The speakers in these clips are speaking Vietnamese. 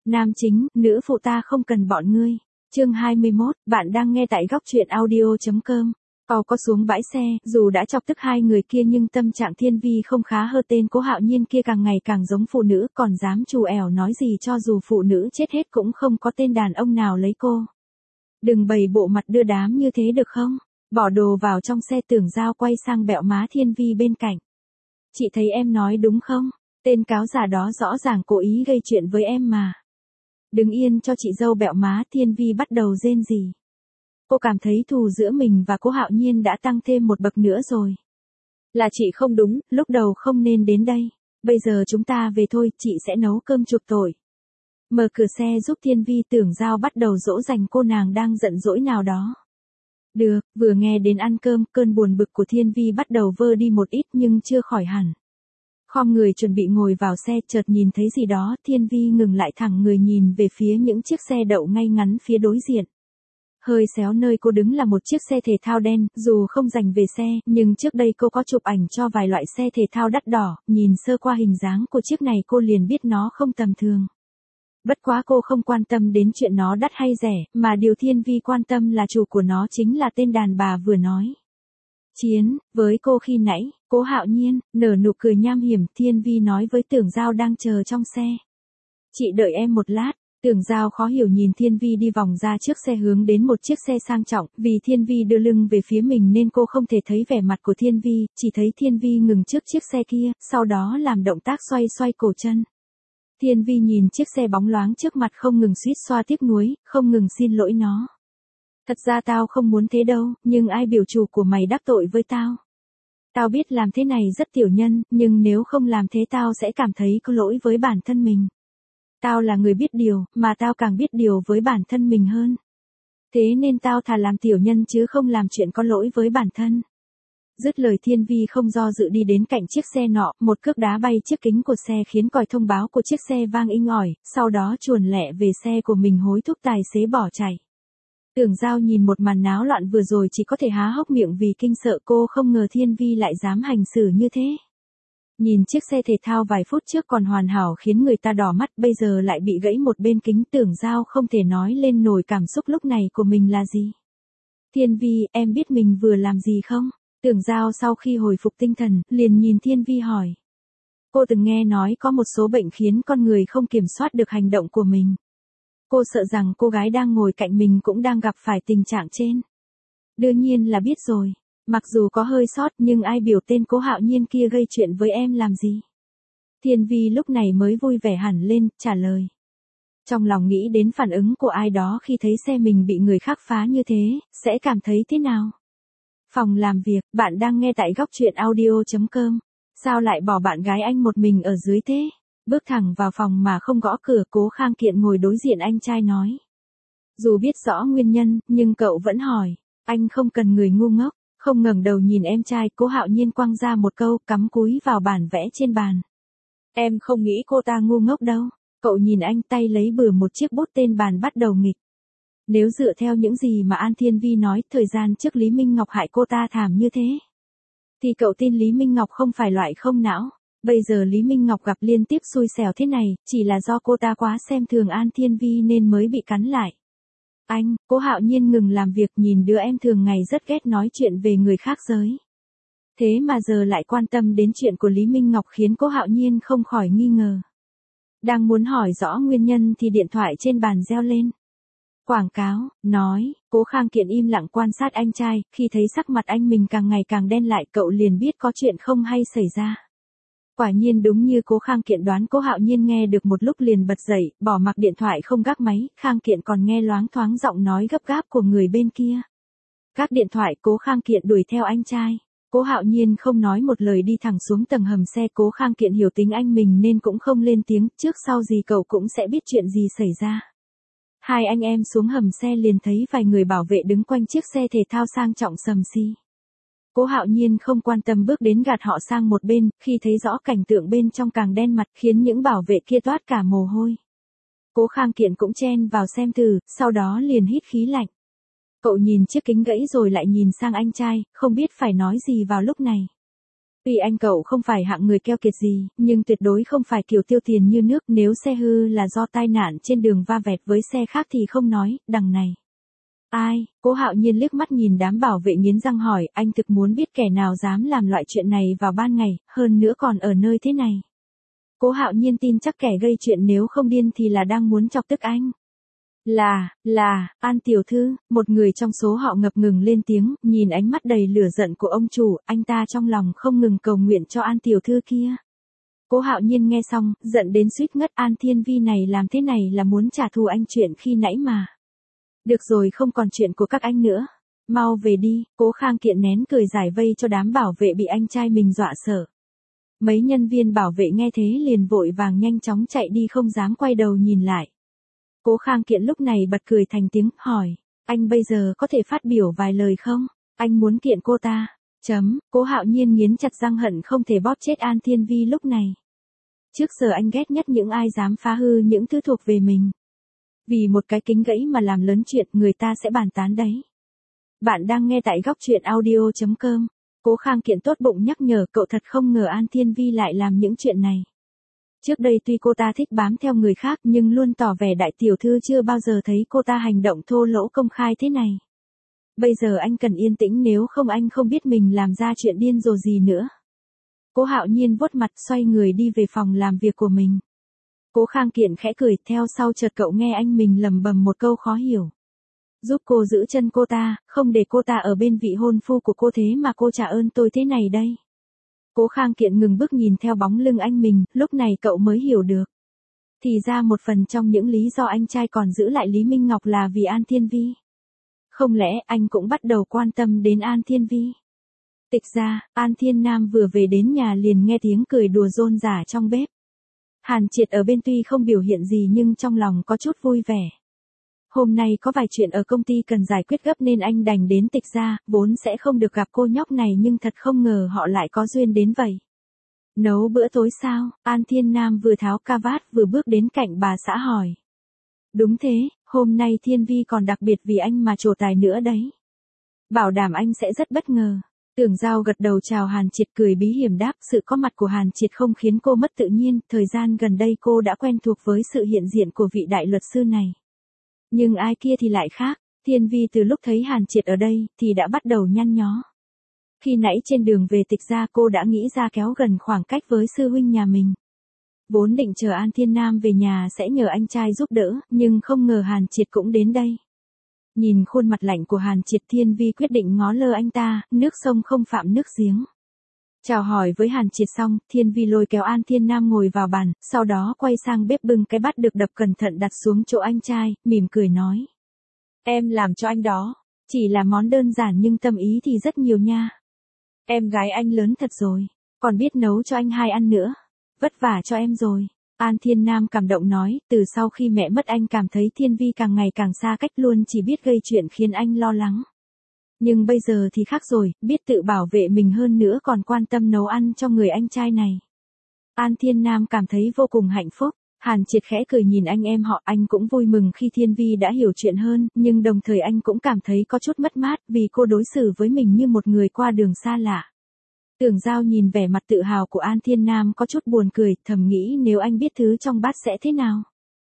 Nam chính, nữ phụ ta không cần bọn ngươi. Chương 21, bạn đang nghe tại góc truyện audio.com. Có xuống bãi xe, dù đã chọc tức hai người kia nhưng tâm trạng Thiên Vi không khá hơn, tên Cố Hạo Nhiên kia càng ngày càng giống phụ nữ, còn dám trù ẻo nói gì cho dù phụ nữ chết hết cũng không có tên đàn ông nào lấy cô. Đừng bày bộ mặt đưa đám như thế được không? Bỏ đồ vào trong xe. Tưởng Giao quay sang bẹo má Thiên Vi bên cạnh. Chị thấy em nói đúng không? Tên cáo già đó rõ ràng cố ý gây chuyện với em mà. Đứng yên cho chị dâu bẹo má. Thiên Vi bắt đầu rên rỉ. Cô cảm thấy thù giữa mình và Cố Hạo Nhiên đã tăng thêm một bậc nữa rồi. Là chị không đúng, lúc đầu không nên đến đây. Bây giờ chúng ta về thôi, chị sẽ nấu cơm chuộc tội. Mở cửa xe giúp Thiên Vi. Tưởng Giao bắt đầu dỗ dành cô, nàng đang giận dỗi nào đó. Được, vừa nghe đến ăn cơm, cơn buồn bực của Thiên Vi bắt đầu vơi đi một ít nhưng chưa khỏi hẳn. Khom người chuẩn bị ngồi vào xe, chợt nhìn thấy gì đó, Thiên Vi ngừng lại thẳng người nhìn về phía những chiếc xe đậu ngay ngắn phía đối diện. Hơi xéo nơi cô đứng là một chiếc xe thể thao đen, dù không dành về xe, nhưng trước đây cô có chụp ảnh cho vài loại xe thể thao đắt đỏ, nhìn sơ qua hình dáng của chiếc này cô liền biết nó không tầm thường. Bất quá cô không quan tâm đến chuyện nó đắt hay rẻ, mà điều Thiên Vi quan tâm là chủ của nó chính là tên đàn bà vừa nói. Chiến, với cô khi nãy. Cố Hạo Nhiên, nở nụ cười nham hiểm. Thiên Vi nói với Tưởng Giao đang chờ trong xe. Chị đợi em một lát. Tưởng Giao khó hiểu nhìn Thiên Vi đi vòng ra trước xe hướng đến một chiếc xe sang trọng, vì Thiên Vi đưa lưng về phía mình nên cô không thể thấy vẻ mặt của Thiên Vi, chỉ thấy Thiên Vi ngừng trước chiếc xe kia, sau đó làm động tác xoay xoay cổ chân. Thiên Vi nhìn chiếc xe bóng loáng trước mặt không ngừng suýt xoa tiếc nuối, không ngừng xin lỗi nó. Thật ra tao không muốn thế đâu, nhưng ai biểu chủ của mày đắc tội với tao. Tao biết làm thế này rất tiểu nhân, nhưng nếu không làm thế tao sẽ cảm thấy có lỗi với bản thân mình. Tao là người biết điều, mà tao càng biết điều với bản thân mình hơn. Thế nên tao thà làm tiểu nhân chứ không làm chuyện có lỗi với bản thân. Dứt lời Thiên Vi không do dự đi đến cạnh chiếc xe nọ, một cước đá bay chiếc kính của xe khiến còi thông báo của chiếc xe vang inh ỏi, sau đó chuồn lẹ về xe của mình hối thúc tài xế bỏ chạy. Tưởng Giao nhìn một màn náo loạn vừa rồi chỉ có thể há hốc miệng vì kinh sợ, cô không ngờ Thiên Vi lại dám hành xử như thế. Nhìn chiếc xe thể thao vài phút trước còn hoàn hảo khiến người ta đỏ mắt, bây giờ lại bị gãy một bên kính. Tưởng Giao không thể nói lên nổi cảm xúc lúc này của mình là gì. Thiên Vi, em biết mình vừa làm gì không? Tưởng Giao sau khi hồi phục tinh thần, liền nhìn Thiên Vi hỏi. Cô từng nghe nói có một số bệnh khiến con người không kiểm soát được hành động của mình. Cô sợ rằng cô gái đang ngồi cạnh mình cũng đang gặp phải tình trạng trên. Đương nhiên là biết rồi. Mặc dù có hơi sót nhưng ai biểu tên Cố Hạo Nhiên kia gây chuyện với em làm gì? Thiên Vi lúc này mới vui vẻ hẳn lên, trả lời. Trong lòng nghĩ đến phản ứng của ai đó khi thấy xe mình bị người khác phá như thế, sẽ cảm thấy thế nào? Phòng làm việc, bạn đang nghe tại góc truyện audio.com. Sao lại bỏ bạn gái anh một mình ở dưới thế? Bước thẳng vào phòng mà không gõ cửa, Cố Khang Kiện ngồi đối diện anh trai nói. Dù biết rõ nguyên nhân, nhưng cậu vẫn hỏi. Anh không cần người ngu ngốc. Không ngẩng đầu nhìn em trai, Cố Hạo Nhiên quăng ra một câu, cắm cúi vào bản vẽ trên bàn. Em không nghĩ cô ta ngu ngốc đâu. Cậu nhìn anh, tay lấy bừa một chiếc bút tên bàn bắt đầu nghịch. Nếu dựa theo những gì mà An Thiên Vi nói, thời gian trước Lý Minh Ngọc hại cô ta thảm như thế, thì cậu tin Lý Minh Ngọc không phải loại không não. Bây giờ Lý Minh Ngọc gặp liên tiếp xui xẻo thế này, chỉ là do cô ta quá xem thường An Thiên Vi nên mới bị cắn lại. Anh, Cố Hạo Nhiên ngừng làm việc nhìn đứa em thường ngày rất ghét nói chuyện về người khác giới. Thế mà giờ lại quan tâm đến chuyện của Lý Minh Ngọc khiến Cố Hạo Nhiên không khỏi nghi ngờ. Đang muốn hỏi rõ nguyên nhân thì điện thoại trên bàn reo lên. Quảng cáo, nói, Cố Khang Kiện im lặng quan sát anh trai, khi thấy sắc mặt anh mình càng ngày càng đen lại cậu liền biết có chuyện không hay xảy ra. Quả nhiên đúng như Cố Khang Kiện đoán, Cố Hạo Nhiên nghe được một lúc liền bật dậy, bỏ mặc điện thoại không gác máy, Khang Kiện còn nghe loáng thoáng giọng nói gấp gáp của người bên kia. Gác điện thoại, Cố Khang Kiện đuổi theo anh trai. Cố Hạo Nhiên không nói một lời đi thẳng xuống tầng hầm xe. Cố Khang Kiện hiểu tính anh mình nên cũng không lên tiếng, trước sau gì cậu cũng sẽ biết chuyện gì xảy ra. Hai anh em xuống hầm xe liền thấy vài người bảo vệ đứng quanh chiếc xe thể thao sang trọng sầm xi. Cố Hạo Nhiên không quan tâm bước đến gạt họ sang một bên, khi thấy rõ cảnh tượng bên trong càng đen mặt khiến những bảo vệ kia toát cả mồ hôi. Cố Khang Kiện cũng chen vào xem thử, sau đó liền hít khí lạnh. Cậu nhìn chiếc kính gãy rồi lại nhìn sang anh trai, không biết phải nói gì vào lúc này. Tuy anh cậu không phải hạng người keo kiệt gì, nhưng tuyệt đối không phải kiểu tiêu tiền như nước, nếu xe hư là do tai nạn trên đường va vẹt với xe khác thì không nói, đằng này. Ai, Cố Hạo Nhiên liếc mắt nhìn đám bảo vệ nghiến răng hỏi, anh thực muốn biết kẻ nào dám làm loại chuyện này vào ban ngày, hơn nữa còn ở nơi thế này. Cố Hạo Nhiên tin chắc kẻ gây chuyện nếu không điên thì là đang muốn chọc tức anh. An tiểu thư, một người trong số họ ngập ngừng lên tiếng, nhìn ánh mắt đầy lửa giận của ông chủ, anh ta trong lòng không ngừng cầu nguyện cho An tiểu thư kia. Cố Hạo Nhiên nghe xong, giận đến suýt ngất, An Thiên Vi này làm thế này là muốn trả thù anh chuyện khi nãy mà. Được rồi, không còn chuyện của các anh nữa. Mau về đi, Cố Khang Kiện nén cười giải vây cho đám bảo vệ bị anh trai mình dọa sợ. Mấy nhân viên bảo vệ nghe thế liền vội vàng nhanh chóng chạy đi không dám quay đầu nhìn lại. Cố Khang Kiện lúc này bật cười thành tiếng, hỏi, anh bây giờ có thể phát biểu vài lời không? Anh muốn kiện cô ta. Cố Hạo Nhiên nghiến chặt răng hận không thể bóp chết An Thiên Vi lúc này. Trước giờ anh ghét nhất những ai dám phá hư những thứ thuộc về mình. Vì một cái kính gãy mà làm lớn chuyện, người ta sẽ bàn tán đấy. Bạn đang nghe tại góc truyện audio.com. Cố Khang Kiện tốt bụng nhắc nhở, cậu thật không ngờ An Thiên Vi lại làm những chuyện này. Trước đây tuy cô ta thích bám theo người khác nhưng luôn tỏ vẻ đại tiểu thư, chưa bao giờ thấy cô ta hành động thô lỗ công khai thế này. Bây giờ anh cần yên tĩnh, nếu không anh không biết mình làm ra chuyện điên rồ gì nữa. Cố Hạo Nhiên vuốt mặt xoay người đi về phòng làm việc của mình. Cố Khang Kiện khẽ cười, theo sau chợt cậu nghe anh mình lẩm bẩm một câu khó hiểu. Giúp cô giữ chân cô ta, không để cô ta ở bên vị hôn phu của cô, thế mà cô trả ơn tôi thế này đây. Cố Khang Kiện ngừng bước nhìn theo bóng lưng anh mình, lúc này cậu mới hiểu được. Thì ra một phần trong những lý do anh trai còn giữ lại Lý Minh Ngọc là vì An Thiên Vi. Không lẽ anh cũng bắt đầu quan tâm đến An Thiên Vi? Tịch ra, An Thiên Nam vừa về đến nhà liền nghe tiếng cười đùa rôm rả trong bếp. Hàn Triệt ở bên tuy không biểu hiện gì nhưng trong lòng có chút vui vẻ. Hôm nay có vài chuyện ở công ty cần giải quyết gấp nên anh đành đến Tịch ra, vốn sẽ không được gặp cô nhóc này nhưng thật không ngờ họ lại có duyên đến vậy. Nấu bữa tối sao? An Thiên Nam vừa tháo cà vạt vừa bước đến cạnh bà xã hỏi. Đúng thế, hôm nay Thiên Vi còn đặc biệt vì anh mà trổ tài nữa đấy. Bảo đảm anh sẽ rất bất ngờ. Tưởng Giao gật đầu chào Hàn Triệt, cười bí hiểm đáp, sự có mặt của Hàn Triệt không khiến cô mất tự nhiên, thời gian gần đây cô đã quen thuộc với sự hiện diện của vị đại luật sư này. Nhưng ai kia thì lại khác, Thiên Vi từ lúc thấy Hàn Triệt ở đây thì đã bắt đầu nhăn nhó. Khi nãy trên đường về Tịch ra cô đã nghĩ ra kéo gần khoảng cách với sư huynh nhà mình. Vốn định chờ An Thiên Nam về nhà sẽ nhờ anh trai giúp đỡ, nhưng không ngờ Hàn Triệt cũng đến đây. Nhìn khuôn mặt lạnh của Hàn Triệt, Thiên Vi quyết định ngó lơ anh ta, nước sông không phạm nước giếng. Chào hỏi với Hàn Triệt xong, Thiên Vi lôi kéo An Thiên Nam ngồi vào bàn, sau đó quay sang bếp bưng cái bát được đập cẩn thận đặt xuống chỗ anh trai, mỉm cười nói. Em làm cho anh đó, chỉ là món đơn giản nhưng tâm ý thì rất nhiều nha. Em gái anh lớn thật rồi, còn biết nấu cho anh hai ăn nữa. Vất vả cho em rồi. An Thiên Nam cảm động nói, từ sau khi mẹ mất anh cảm thấy Thiên Vi càng ngày càng xa cách, luôn chỉ biết gây chuyện khiến anh lo lắng. Nhưng bây giờ thì khác rồi, biết tự bảo vệ mình hơn nữa còn quan tâm nấu ăn cho người anh trai này. An Thiên Nam cảm thấy vô cùng hạnh phúc. Hàn Triệt khẽ cười nhìn anh em họ, anh cũng vui mừng khi Thiên Vi đã hiểu chuyện hơn, nhưng đồng thời anh cũng cảm thấy có chút mất mát vì cô đối xử với mình như một người qua đường xa lạ. Tưởng Giao nhìn vẻ mặt tự hào của An Thiên Nam có chút buồn cười, thầm nghĩ nếu anh biết thứ trong bát sẽ thế nào.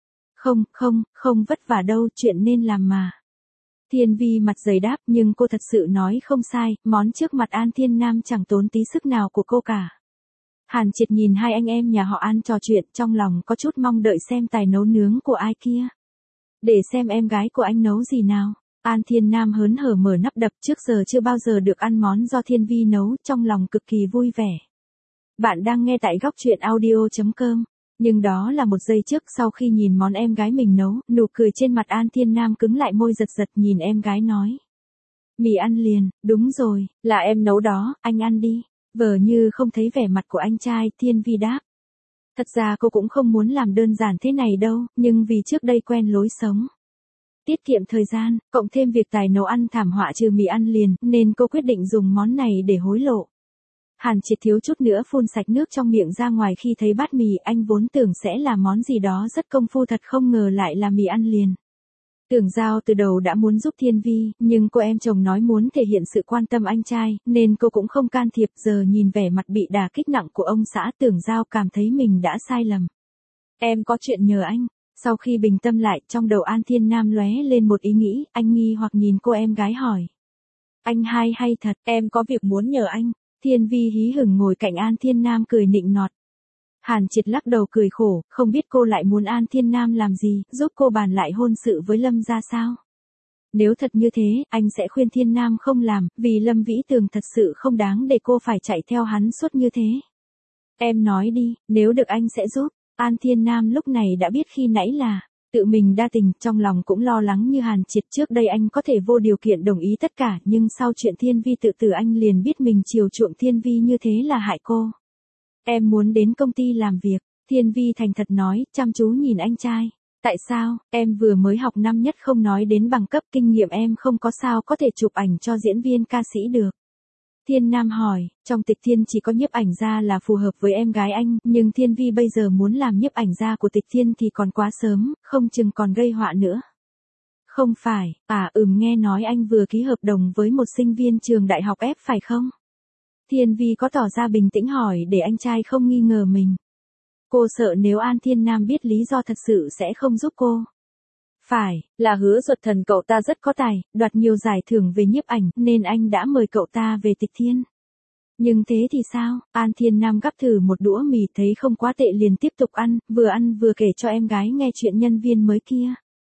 Không vất vả đâu, chuyện nên làm mà. Thiên Vi mặt dày đáp, nhưng cô thật sự nói không sai, món trước mặt An Thiên Nam chẳng tốn tí sức nào của cô cả. Hàn Triệt nhìn hai anh em nhà họ An trò chuyện, trong lòng có chút mong đợi xem tài nấu nướng của ai kia. Để xem em gái của anh nấu gì nào. An Thiên Nam hớn hở mở nắp đập, trước giờ chưa bao giờ được ăn món do Thiên Vi nấu, trong lòng cực kỳ vui vẻ. Bạn đang nghe tại góc truyện audio.com. Nhưng đó là một giây trước, sau khi nhìn món em gái mình nấu, nụ cười trên mặt An Thiên Nam cứng lại, môi giật giật nhìn em gái nói. Mì ăn liền, đúng rồi, là em nấu đó, anh ăn đi. Vờ như không thấy vẻ mặt của anh trai, Thiên Vi đáp. Thật ra cô cũng không muốn làm đơn giản thế này đâu, nhưng vì trước đây quen lối sống. Tiết kiệm thời gian, cộng thêm việc tài nấu ăn thảm họa trừ mì ăn liền, nên cô quyết định dùng món này để hối lộ. Hàn Triệt thiếu chút nữa phun sạch nước trong miệng ra ngoài khi thấy bát mì, anh vốn tưởng sẽ là món gì đó rất công phu, thật không ngờ lại là mì ăn liền. Tưởng Giao từ đầu đã muốn giúp Thiên Vi, nhưng cô em chồng nói muốn thể hiện sự quan tâm anh trai, nên cô cũng không can thiệp. Giờ nhìn vẻ mặt bị đả kích nặng của ông xã, Tưởng Giao cảm thấy mình đã sai lầm. Em có chuyện nhờ anh. Sau khi bình tâm lại, trong đầu An Thiên Nam lóe lên một ý nghĩ, anh nghi hoặc nhìn cô em gái hỏi. Anh hai hay thật, em có việc muốn nhờ anh. Thiên Vi hí hửng ngồi cạnh An Thiên Nam cười nịnh nọt. Hàn Triệt lắc đầu cười khổ, không biết cô lại muốn An Thiên Nam làm gì, giúp cô bàn lại hôn sự với Lâm ra sao? Nếu thật như thế, anh sẽ khuyên Thiên Nam không làm, vì Lâm Vĩ Tường thật sự không đáng để cô phải chạy theo hắn suốt như thế. Em nói đi, nếu được anh sẽ giúp. An Thiên Nam lúc này đã biết khi nãy là tự mình đa tình, trong lòng cũng lo lắng như Hàn Triệt. Trước đây anh có thể vô điều kiện đồng ý tất cả, nhưng sau chuyện Thiên Vi tự tử anh liền biết mình chiều chuộng Thiên Vi như thế là hại cô. Em muốn đến công ty làm việc, Thiên Vi thành thật nói, chăm chú nhìn anh trai. Tại sao, em vừa mới học năm nhất không nói đến bằng cấp, kinh nghiệm em không có, sao có thể chụp ảnh cho diễn viên ca sĩ được. Thiên Nam hỏi, trong Tịch Thiên chỉ có nhiếp ảnh gia là phù hợp với em gái anh, nhưng Thiên Vi bây giờ muốn làm nhiếp ảnh gia của Tịch Thiên thì còn quá sớm, không chừng còn gây họa nữa. Không phải, nghe nói anh vừa ký hợp đồng với một sinh viên trường đại học F phải không? Thiên Vi có tỏ ra bình tĩnh hỏi để anh trai không nghi ngờ mình. Cô sợ nếu An Thiên Nam biết lý do thật sự sẽ không giúp cô. Phải, là Hứa Duật Thần cậu ta rất có tài, đoạt nhiều giải thưởng về nhiếp ảnh, nên anh đã mời cậu ta về Tịch Thiên. Nhưng thế thì sao? An Thiên Nam gắp thử một đũa mì thấy không quá tệ liền tiếp tục ăn vừa kể cho em gái nghe chuyện nhân viên mới kia.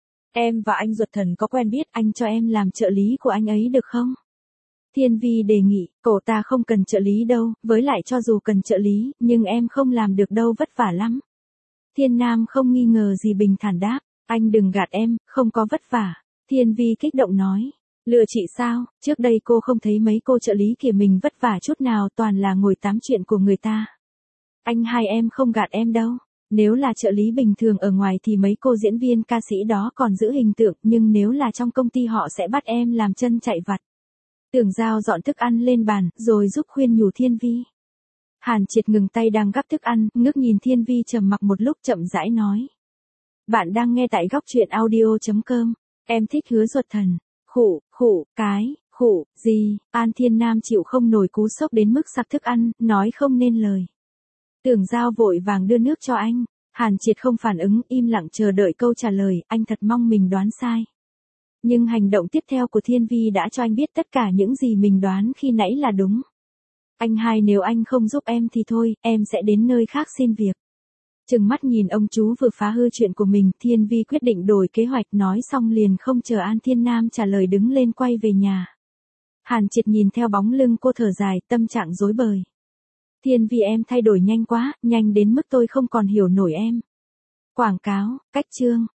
Em và anh Duật Thần có quen biết, anh cho em làm trợ lý của anh ấy được không? Thiên Vi đề nghị, cậu ta không cần trợ lý đâu, với lại cho dù cần trợ lý, nhưng em không làm được đâu, vất vả lắm. Thiên Nam không nghi ngờ gì bình thản đáp, anh đừng gạt em, không có vất vả. Thiên Vi kích động nói, lừa chị sao, trước đây cô không thấy mấy cô trợ lý kia mình vất vả chút nào, toàn là ngồi tám chuyện của người ta. Anh hai em không gạt em đâu. Nếu là trợ lý bình thường ở ngoài thì mấy cô diễn viên ca sĩ đó còn giữ hình tượng, nhưng nếu là trong công ty họ sẽ bắt em làm chân chạy vặt. Tưởng Giao dọn thức ăn lên bàn, rồi giúp khuyên nhủ Thiên Vi. Hàn Triệt ngừng tay đang gắp thức ăn, ngước nhìn Thiên Vi trầm mặc một lúc chậm rãi nói. Bạn đang nghe tại góc truyện audio.com. Em thích Hứa Duật Thần. Gì, An Thiên Nam chịu không nổi cú sốc đến mức sặc thức ăn, nói không nên lời. Tưởng Giao vội vàng đưa nước cho anh. Hàn Triệt không phản ứng, im lặng chờ đợi câu trả lời, anh thật mong mình đoán sai. Nhưng hành động tiếp theo của Thiên Vi đã cho anh biết tất cả những gì mình đoán khi nãy là đúng. Anh hai, nếu anh không giúp em thì thôi, em sẽ đến nơi khác xin việc. Trừng mắt nhìn ông chú vừa phá hư chuyện của mình, Thiên Vi quyết định đổi kế hoạch, nói xong liền không chờ An Thiên Nam trả lời đứng lên quay về nhà. Hàn Triệt nhìn theo bóng lưng cô thở dài, tâm trạng rối bời. Thiên Vi em thay đổi nhanh quá, nhanh đến mức tôi không còn hiểu nổi em. Quảng cáo, cách chương.